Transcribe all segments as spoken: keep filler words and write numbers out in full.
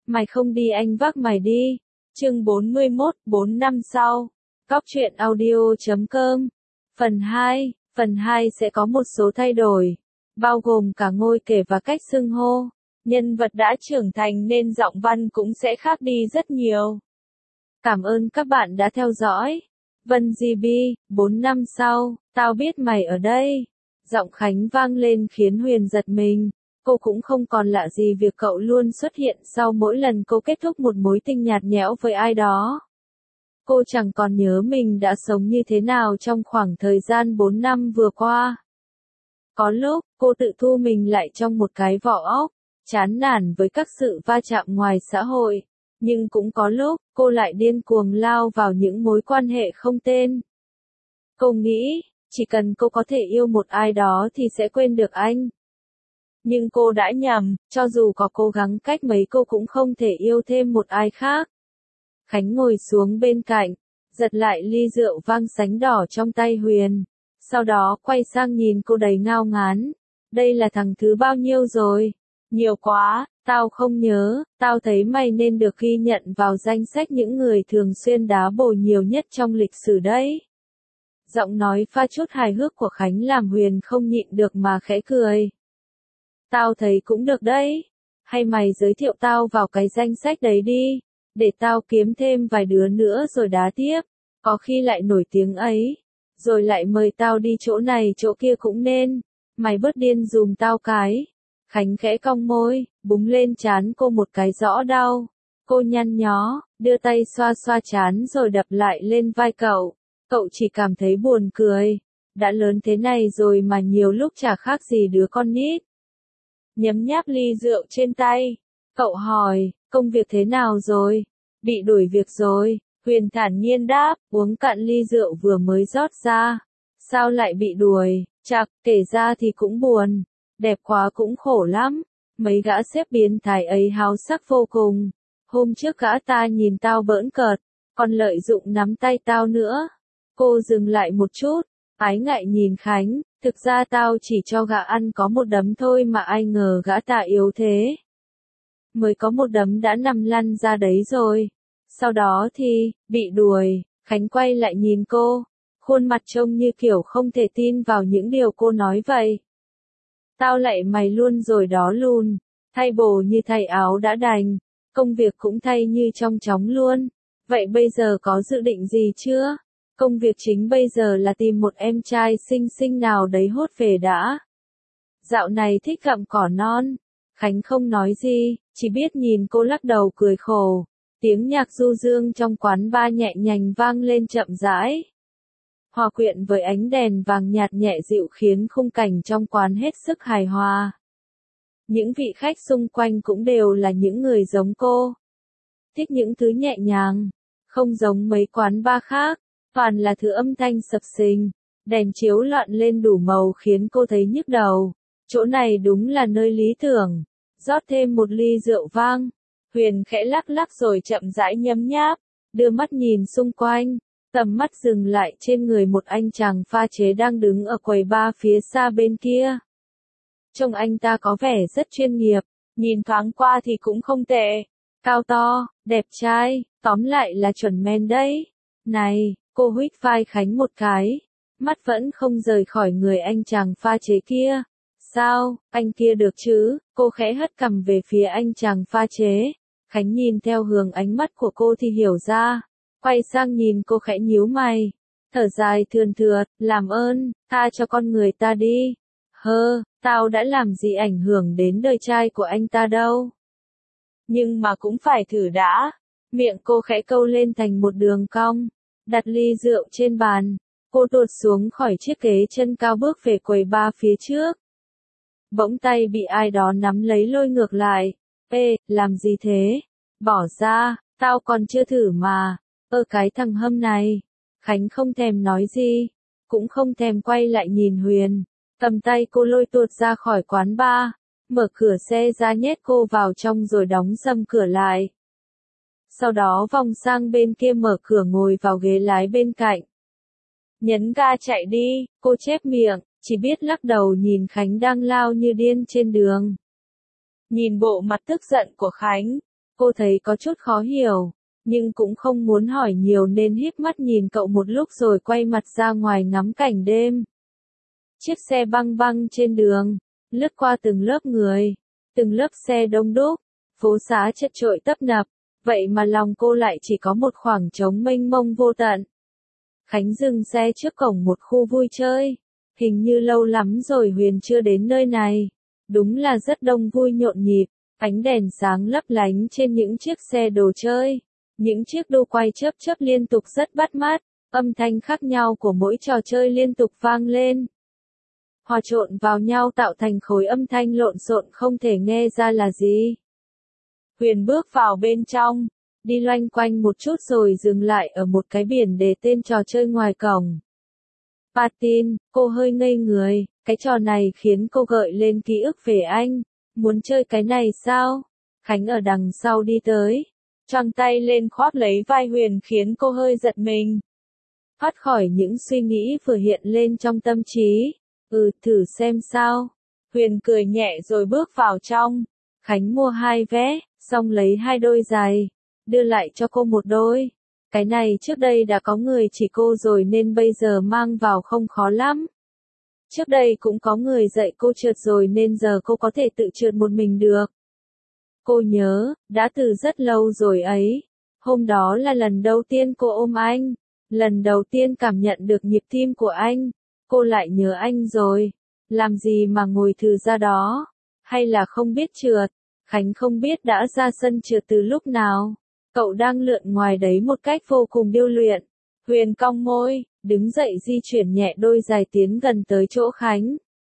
Mày không đi anh vác mày đi. Chương bốn mươi mốt, bốn năm sau. Góc truyện audio chấm com. Phần hai. Phần hai sẽ có một số thay đổi, bao gồm cả ngôi kể và cách xưng hô. Nhân vật đã trưởng thành nên giọng văn cũng sẽ khác đi rất nhiều. Cảm ơn các bạn đã theo dõi. Vân gi bi, bốn năm sau, tao biết mày ở đây. Giọng Khánh vang lên khiến Huyền giật mình. Cô cũng không còn lạ gì việc cậu luôn xuất hiện sau mỗi lần cô kết thúc một mối tình nhạt nhẽo với ai đó. Cô chẳng còn nhớ mình đã sống như thế nào trong khoảng thời gian bốn năm vừa qua. Có lúc, cô tự thu mình lại trong một cái vỏ ốc, chán nản với các sự va chạm ngoài xã hội. Nhưng cũng có lúc, cô lại điên cuồng lao vào những mối quan hệ không tên. Cô nghĩ, chỉ cần cô có thể yêu một ai đó thì sẽ quên được anh. Nhưng cô đã nhầm, cho dù có cố gắng cách mấy cô cũng không thể yêu thêm một ai khác. Khánh ngồi xuống bên cạnh, giật lại ly rượu vang sánh đỏ trong tay Huyền. Sau đó quay sang nhìn cô đầy ngao ngán. Đây là thằng thứ bao nhiêu rồi? Nhiều quá, tao không nhớ, tao thấy mày nên được ghi nhận vào danh sách những người thường xuyên đá bồ nhiều nhất trong lịch sử đấy. Giọng nói pha chút hài hước của Khánh làm Huyền không nhịn được mà khẽ cười. Tao thấy cũng được đấy. Hay mày giới thiệu tao vào cái danh sách đấy đi, để tao kiếm thêm vài đứa nữa rồi đá tiếp. Có khi lại nổi tiếng ấy, rồi lại mời tao đi chỗ này chỗ kia cũng nên. Mày bớt điên dùm tao cái. Khánh khẽ cong môi, búng lên trán cô một cái rõ đau. Cô nhăn nhó, đưa tay xoa xoa trán rồi đập lại lên vai cậu. Cậu chỉ cảm thấy buồn cười. Đã lớn thế này rồi mà nhiều lúc chả khác gì đứa con nít. Nhấm nháp ly rượu trên tay, cậu hỏi, công việc thế nào rồi? Bị đuổi việc rồi. Huyền thản nhiên đáp, uống cạn ly rượu vừa mới rót ra. Sao lại bị đuổi? Chạc, kể ra thì cũng buồn. Đẹp quá cũng khổ lắm. Mấy gã xếp biến thái ấy háo sắc vô cùng. Hôm trước gã ta nhìn tao bỡn cợt, còn lợi dụng nắm tay tao nữa. Cô dừng lại một chút, ái ngại nhìn Khánh. Thực ra tao chỉ cho gã ăn có một đấm thôi mà ai ngờ gã ta yếu thế. Mới có một đấm đã nằm lăn ra đấy rồi. Sau đó thì, bị đuổi. Khánh quay lại nhìn cô. Khuôn mặt trông như kiểu không thể tin vào những điều cô nói vậy. Tao lại mày luôn rồi đó lùn. Thay bồ như thay áo đã đành. Công việc cũng thay như trong chóng luôn. Vậy bây giờ có dự định gì chưa? Công việc chính bây giờ là tìm một em trai xinh xinh nào đấy hốt về đã. Dạo này thích gặm cỏ non. Khánh không nói gì, chỉ biết nhìn cô lắc đầu cười khổ. Tiếng nhạc du dương trong quán bar nhẹ nhàng vang lên chậm rãi. Hòa quyện với ánh đèn vàng nhạt nhẹ dịu khiến khung cảnh trong quán hết sức hài hòa. Những vị khách xung quanh cũng đều là những người giống cô. Thích những thứ nhẹ nhàng, không giống mấy quán bar khác. Toàn là thứ âm thanh sập sình, đèn chiếu loạn lên đủ màu khiến cô thấy nhức đầu. Chỗ này đúng là nơi lý tưởng. Rót thêm một ly rượu vang. Huyền khẽ lắc lắc rồi chậm rãi nhấm nháp, đưa mắt nhìn xung quanh. Tầm mắt dừng lại trên người một anh chàng pha chế đang đứng ở quầy bar phía xa bên kia. Trông anh ta có vẻ rất chuyên nghiệp, nhìn thoáng qua thì cũng không tệ. Cao to, đẹp trai, tóm lại là chuẩn men đấy. Này, cô huých vai Khánh một cái, mắt vẫn không rời khỏi người anh chàng pha chế kia. Sao, anh kia được chứ? Cô khẽ hất cằm về phía anh chàng pha chế. Khánh nhìn theo hướng ánh mắt của cô thì hiểu ra. Quay sang nhìn cô khẽ nhíu mày. Thở dài thườn thượt, làm ơn, tha cho con người ta đi. Hơ, tao đã làm gì ảnh hưởng đến đời trai của anh ta đâu. Nhưng mà cũng phải thử đã. Miệng cô khẽ câu lên thành một đường cong. Đặt ly rượu trên bàn, cô tuột xuống khỏi chiếc ghế chân cao bước về quầy bar phía trước. Bỗng tay bị ai đó nắm lấy lôi ngược lại. Ê, làm gì thế? Bỏ ra, tao còn chưa thử mà. Ơ cái thằng hâm này. Khánh không thèm nói gì, cũng không thèm quay lại nhìn Huyền. Cầm tay cô lôi tuột ra khỏi quán bar, mở cửa xe ra nhét cô vào trong rồi đóng sầm cửa lại. Sau đó vòng sang bên kia mở cửa ngồi vào ghế lái bên cạnh. Nhấn ga chạy đi, cô chép miệng, chỉ biết lắc đầu nhìn Khánh đang lao như điên trên đường. Nhìn bộ mặt tức giận của Khánh, Cô thấy có chút khó hiểu, nhưng cũng không muốn hỏi nhiều nên híp mắt nhìn cậu một lúc rồi quay mặt ra ngoài ngắm cảnh đêm. Chiếc xe băng băng trên đường, lướt qua từng lớp người, từng lớp xe đông đúc, phố xá chật chội tấp nập, vậy mà lòng cô lại chỉ có một khoảng trống mênh mông vô tận. Khánh dừng xe trước cổng một khu vui chơi, hình như lâu lắm rồi Huyền chưa đến nơi này, đúng là rất đông vui nhộn nhịp, ánh đèn sáng lấp lánh trên những chiếc xe đồ chơi, những chiếc đu quay chớp chớp liên tục rất bắt mắt, âm thanh khác nhau của mỗi trò chơi liên tục vang lên. Hòa trộn vào nhau tạo thành khối âm thanh lộn xộn không thể nghe ra là gì. Huyền bước vào bên trong, đi loanh quanh một chút rồi dừng lại ở một cái biển đề tên trò chơi ngoài cổng. Patin, cô hơi ngây người, cái trò này khiến cô gợi lên ký ức về anh. Muốn chơi cái này sao? Khánh ở đằng sau đi tới, choàng tay lên khoác lấy vai Huyền khiến cô hơi giật mình. Thoát khỏi những suy nghĩ vừa hiện lên trong tâm trí. Ừ, thử xem sao. Huyền cười nhẹ rồi bước vào trong. Khánh mua hai vé, xong lấy hai đôi giày, đưa lại cho cô một đôi. Cái này trước đây đã có người chỉ cô rồi nên bây giờ mang vào không khó lắm. Trước đây cũng có người dạy cô trượt rồi nên giờ cô có thể tự trượt một mình được. Cô nhớ, đã từ rất lâu rồi ấy. Hôm đó là lần đầu tiên cô ôm anh. Lần đầu tiên cảm nhận được nhịp tim của anh. Cô lại nhớ anh rồi. Làm gì mà ngồi thừ ra đó? Hay là không biết trượt? Khánh không biết đã ra sân trượt từ lúc nào. Cậu đang lượn ngoài đấy một cách vô cùng điêu luyện. Huyền cong môi, đứng dậy di chuyển nhẹ đôi giày tiến gần tới chỗ Khánh.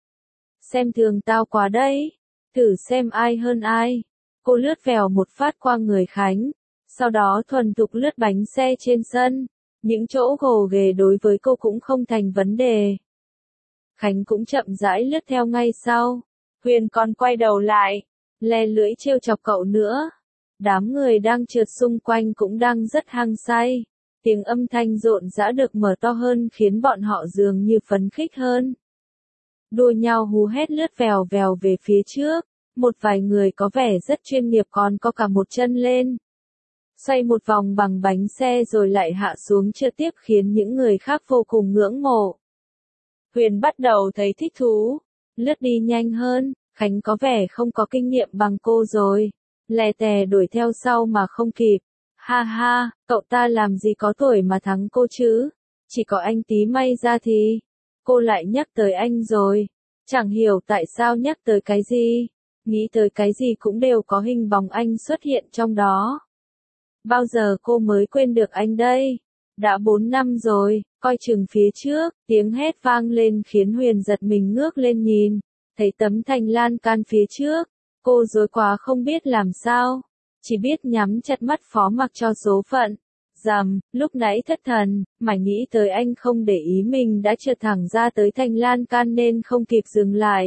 Xem thường tao quá đấy. Thử xem ai hơn ai. Cô lướt vèo một phát qua người Khánh. Sau đó thuần thục lướt bánh xe trên sân. Những chỗ gồ ghề đối với cô cũng không thành vấn đề. Khánh cũng chậm rãi lướt theo ngay sau. Huyền còn quay đầu lại, le lưỡi trêu chọc cậu nữa. Đám người đang trượt xung quanh cũng đang rất hăng say. Tiếng âm thanh rộn rã được mở to hơn khiến bọn họ dường như phấn khích hơn. Đua nhau hú hét lướt vèo vèo về phía trước. Một vài người có vẻ rất chuyên nghiệp còn có cả một chân lên. Xoay một vòng bằng bánh xe rồi lại hạ xuống trượt tiếp khiến những người khác vô cùng ngưỡng mộ. Huyền bắt đầu thấy thích thú. Lướt đi nhanh hơn, Khánh có vẻ không có kinh nghiệm bằng cô rồi. Lè tè đuổi theo sau mà không kịp. Ha ha, cậu ta làm gì có tuổi mà thắng cô chứ? Chỉ có anh tí may ra thì. Cô lại nhắc tới anh rồi. Chẳng hiểu tại sao nhắc tới cái gì. Nghĩ tới cái gì cũng đều có hình bóng anh xuất hiện trong đó. Bao giờ cô mới quên được anh đây? Đã bốn năm rồi, coi chừng phía trước, tiếng hét vang lên khiến Huyền giật mình ngước lên nhìn. Thấy tấm thành lan can phía trước, cô rối quá không biết làm sao. Chỉ biết nhắm chặt mắt phó mặc cho số phận. Dầm, lúc nãy thất thần, mải nghĩ tới anh không để ý mình đã trượt thẳng ra tới thành lan can nên không kịp dừng lại.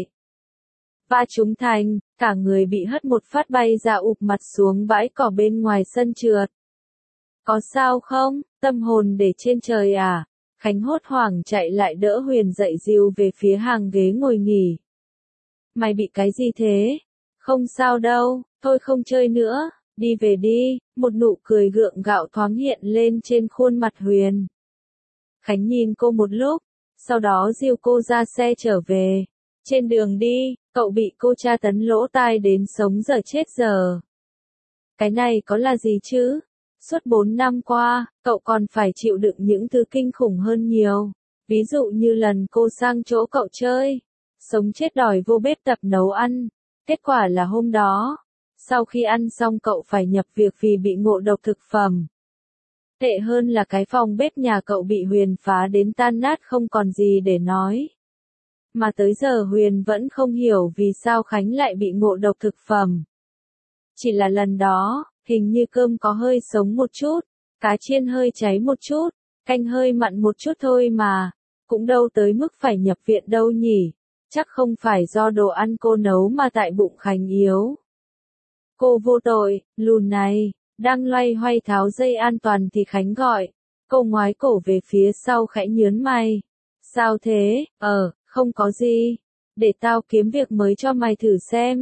Va trúng thành, cả người bị hất một phát bay ra ụp mặt xuống bãi cỏ bên ngoài sân trượt. Có sao không, tâm hồn để trên trời à? Khánh hốt hoảng chạy lại đỡ Huyền dậy dìu về phía hàng ghế ngồi nghỉ. Mày bị cái gì thế? Không sao đâu, thôi không chơi nữa, đi về đi, một nụ cười gượng gạo thoáng hiện lên trên khuôn mặt Huyền. Khánh nhìn cô một lúc, sau đó dìu cô ra xe trở về. Trên đường đi, cậu bị cô tra tấn lỗ tai đến sống dở chết giờ. Cái này có là gì chứ? Suốt bốn năm qua, cậu còn phải chịu đựng những thứ kinh khủng hơn nhiều. Ví dụ như lần cô sang chỗ cậu chơi, sống chết đòi vô bếp tập nấu ăn. Kết quả là hôm đó, sau khi ăn xong cậu phải nhập viện vì bị ngộ độc thực phẩm. Tệ hơn là cái phòng bếp nhà cậu bị Huyền phá đến tan nát không còn gì để nói. Mà tới giờ Huyền vẫn không hiểu vì sao Khánh lại bị ngộ độc thực phẩm. Chỉ là lần đó, hình như cơm có hơi sống một chút, cá chiên hơi cháy một chút, canh hơi mặn một chút thôi mà, cũng đâu tới mức phải nhập viện đâu nhỉ, chắc không phải do đồ ăn cô nấu mà tại bụng Khánh yếu. Cô vô tội, lùn này, đang loay hoay tháo dây an toàn thì Khánh gọi, cô ngoái cổ về phía sau khẽ nhớn mày. Sao thế, ờ, không có gì, để tao kiếm việc mới cho mày thử xem.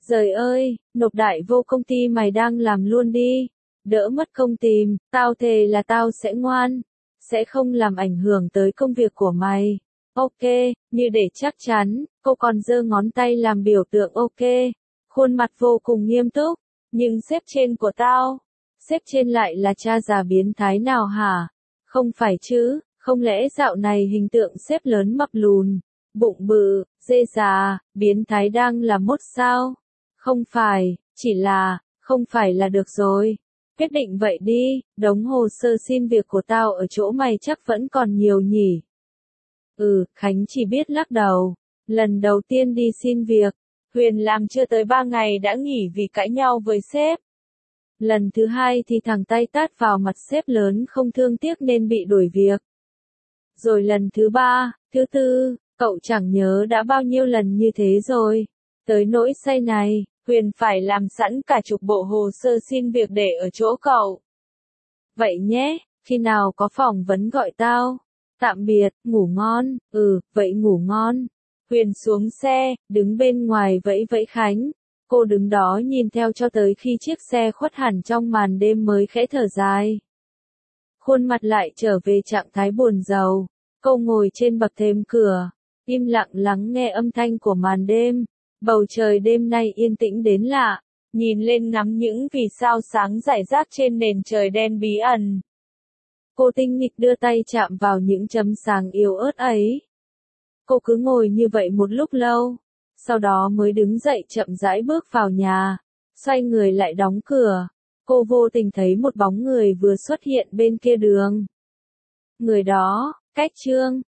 Giời ơi, nộp đại vô công ty mày đang làm luôn đi. Đỡ mất công tìm, tao thề là tao sẽ ngoan. Sẽ không làm ảnh hưởng tới công việc của mày. Ok, như để chắc chắn, cô còn giơ ngón tay làm biểu tượng ok. Khuôn mặt vô cùng nghiêm túc. Nhưng sếp trên của tao, sếp trên lại là cha già biến thái nào hả? Không phải chứ, không lẽ dạo này hình tượng sếp lớn mập lùn, bụng bự, dê già, biến thái đang là mốt sao? Không phải, chỉ là, không phải là được rồi. Quyết định vậy đi, đống hồ sơ xin việc của tao ở chỗ mày chắc vẫn còn nhiều nhỉ. Ừ, Khánh chỉ biết lắc đầu. Lần đầu tiên đi xin việc, Huyền làm chưa tới ba ngày đã nghỉ vì cãi nhau với sếp. Lần thứ hai thì thằng tay tát vào mặt sếp lớn không thương tiếc nên bị đuổi việc. Rồi lần thứ ba, thứ tư, cậu chẳng nhớ đã bao nhiêu lần như thế rồi. Tới nỗi say này, Huyền phải làm sẵn cả chục bộ hồ sơ xin việc để ở chỗ cậu. Vậy nhé, khi nào có phỏng vấn gọi tao. Tạm biệt, ngủ ngon, ừ, vậy ngủ ngon. Huyền xuống xe, đứng bên ngoài vẫy vẫy Khánh. Cô đứng đó nhìn theo cho tới khi chiếc xe khuất hẳn trong màn đêm mới khẽ thở dài. Khuôn mặt lại trở về trạng thái buồn rầu. Cô ngồi trên bậc thềm cửa, im lặng lắng nghe âm thanh của màn đêm. Bầu trời đêm nay yên tĩnh đến lạ, nhìn lên ngắm những vì sao sáng rải rác trên nền trời đen bí ẩn. Cô tinh nghịch đưa tay chạm vào những chấm sáng yếu ớt ấy. Cô cứ ngồi như vậy một lúc lâu, sau đó mới đứng dậy chậm rãi bước vào nhà, xoay người lại đóng cửa. Cô vô tình thấy một bóng người vừa xuất hiện bên kia đường. Người đó, cách Trương,